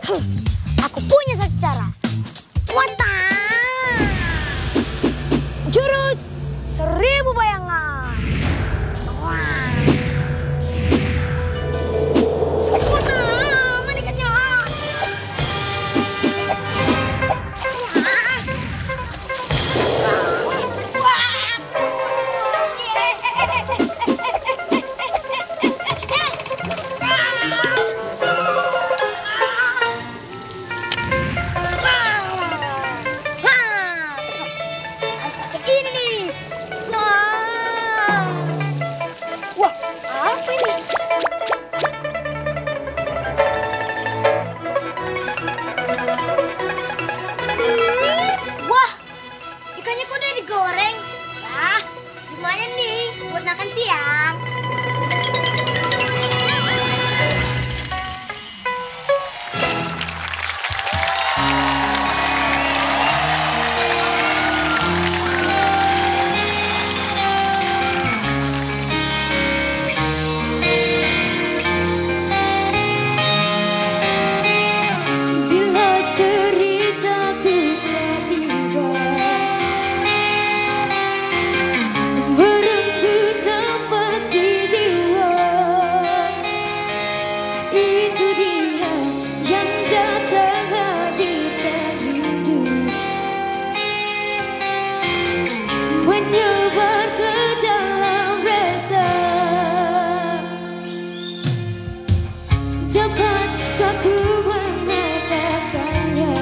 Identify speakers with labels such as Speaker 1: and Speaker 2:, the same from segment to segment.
Speaker 1: Aku punya satu cara. Wata! Jurus 1000 bayangan. Wah. Wata! Menikahnya. Goreng. Nah, gimana nih buat makan siang?
Speaker 2: Bila ceritaku telah tiba, berenggut nafas di jiwa. Itu dia yang datang hadirkan rindu, menyebar ke dalam rasa. Dapatkah ku mengatakannya?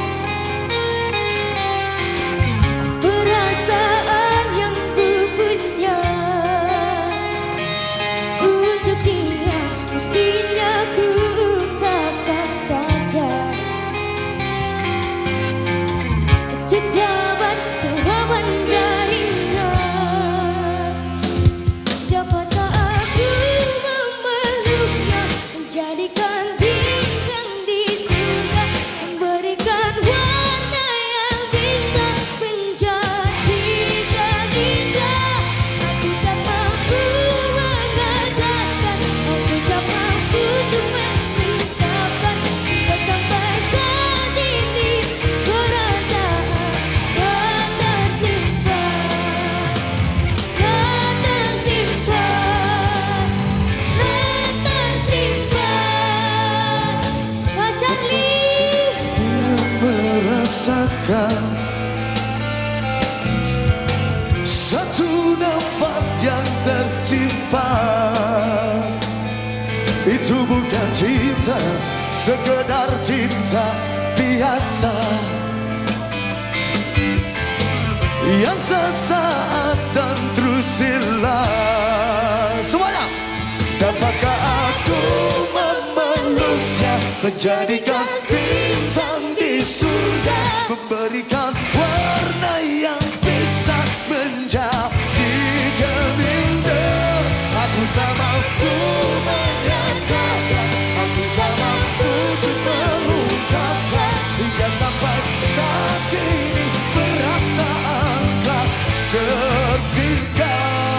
Speaker 2: Perasaan yang ku punya untuk dia mestinya ku ungkapkan saja. Untuk dapat telah mencarinya. Dapatkah aku memeluknya, menjadikan bintang di surga, memberikan warna yang bisa menjadikan indah. Aku tak mampu mengatakan, aku tak mampu untuk mengungkapkan, hingga sampai saat ini perasaan tak tersimpan, tak tersimpan, tak tersimpan. Kak Charlie.
Speaker 3: Dia merasakan satu nafas yang tersimpan. Itu bukan cinta, sekedar cinta biasa yang sesaat dan terus hilang. Semuanya. Dapatkah aku memeluknya, menjadikan bintang di surga, memberikan warna yang bisa menjadikan indah. Aku tak mampu mengatakan, aku tak mampu untuk mengungkapkan, hingga sampai saat ini perasaan telah tertinggal.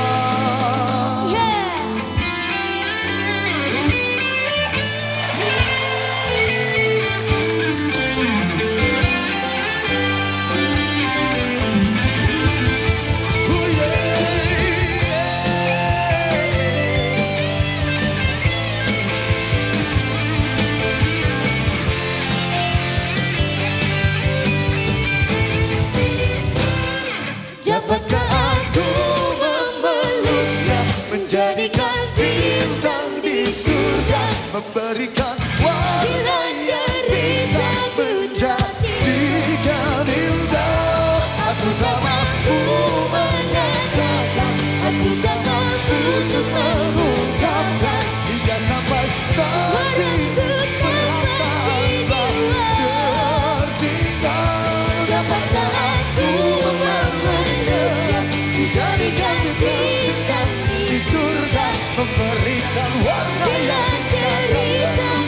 Speaker 3: Dapatkah aku memeluknya, menjadikan bintang di surga, memberikan warna yang bisa menjadikan indah. Aku tak mampu mengatakan, aku tak mampu untuk mengungkapkan, hingga sampai saat ini perasaan tak tertinggal.
Speaker 2: Dapatkah aku memeluknya, menjadikan bintang di surga,
Speaker 3: Memberikan warna
Speaker 2: bila
Speaker 3: yang bisa
Speaker 2: cerita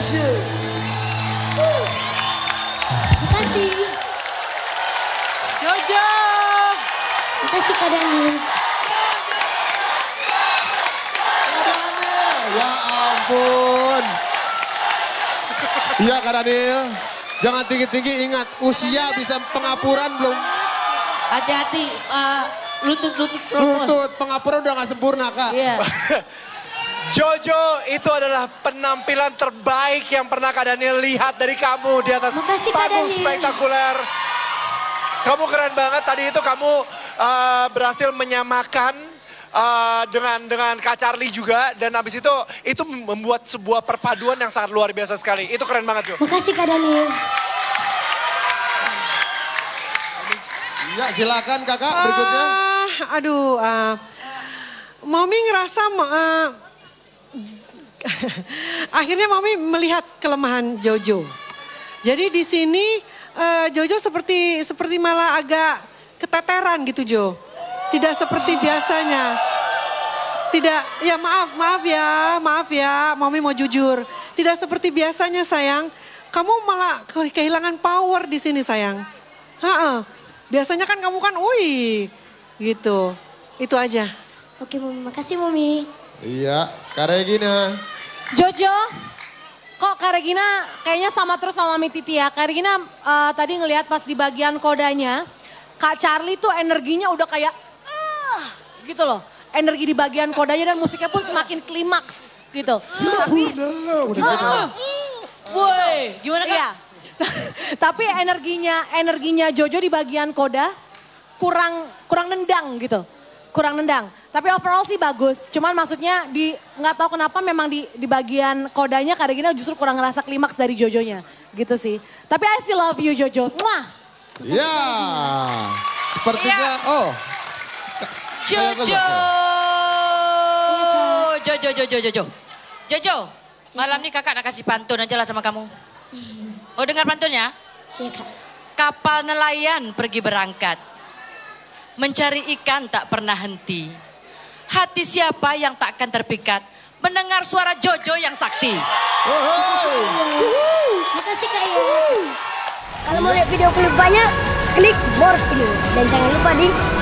Speaker 3: Monsieur.
Speaker 1: Makasih.
Speaker 2: Jojo.
Speaker 1: Makasih Kak Daniel.
Speaker 3: Ya ampun. Iya Kak Daniel. Jangan tinggi-tinggi, ingat usia bisa pengapuran belum.
Speaker 2: Hati-hati, lutut
Speaker 3: Lutut, pengapuran udah gak sempurna Kak.
Speaker 2: Iya.
Speaker 4: Jojo, itu adalah penampilan terbaik yang pernah Kak Daniel lihat dari kamu di atas
Speaker 1: Makasih, Kak
Speaker 4: panggung
Speaker 1: Daniel.
Speaker 4: spektakuler. Kamu keren banget, tadi itu kamu berhasil menyamakan dengan Kak Charlie juga. Dan habis itu membuat sebuah perpaduan yang sangat luar biasa sekali. Itu keren banget, Jo.
Speaker 1: Makasih Kak Daniel.
Speaker 3: Ya silakan kakak berikutnya.
Speaker 5: Mami ngerasa akhirnya Mami melihat kelemahan Jojo. Jadi di sini Jojo seperti malah agak keteteran gitu Jo. Tidak seperti biasanya. Tidak, ya maaf ya, Mami mau jujur. Tidak seperti biasanya sayang. Kamu malah kehilangan power di sini sayang. Biasanya kan kamu kan, gitu. Itu aja.
Speaker 1: Oke Mami, makasih Mami.
Speaker 3: Iya, Kak Regina.
Speaker 2: Jojo, kok Kak Regina kayaknya sama terus sama Mami Titi ya. Kak Regina tadi ngelihat pas di bagian kodanya, Kak Charlie tuh energinya udah kayak, gitu loh. Energi di bagian kodanya dan musiknya pun semakin klimaks gitu.
Speaker 5: Woi, gimana Kak?
Speaker 2: Iya. Tapi energinya Jojo di bagian koda kurang nendang gitu. Kurang nendang. Tapi overall sih bagus. Cuman maksudnya nggak tahu kenapa memang di bagian kodanya Kak Regina justru kurang ngerasa klimaks dari Jojonya. Gitu sih. Tapi I still love you Jojo. Mwah.
Speaker 3: Ya, sepertinya,
Speaker 6: Jojo, malam ini kakak nak kasih pantun aja lah sama kamu. Oh dengar pantunnya?
Speaker 1: Iya Kak.
Speaker 6: Kapal nelayan pergi berangkat, mencari ikan tak pernah henti. Hati siapa yang takkan terpikat, mendengar suara Jojo yang sakti.
Speaker 1: Makasih Kak ya. Kalau mau lihat video klip banyak, klik more video. Dan jangan lupa di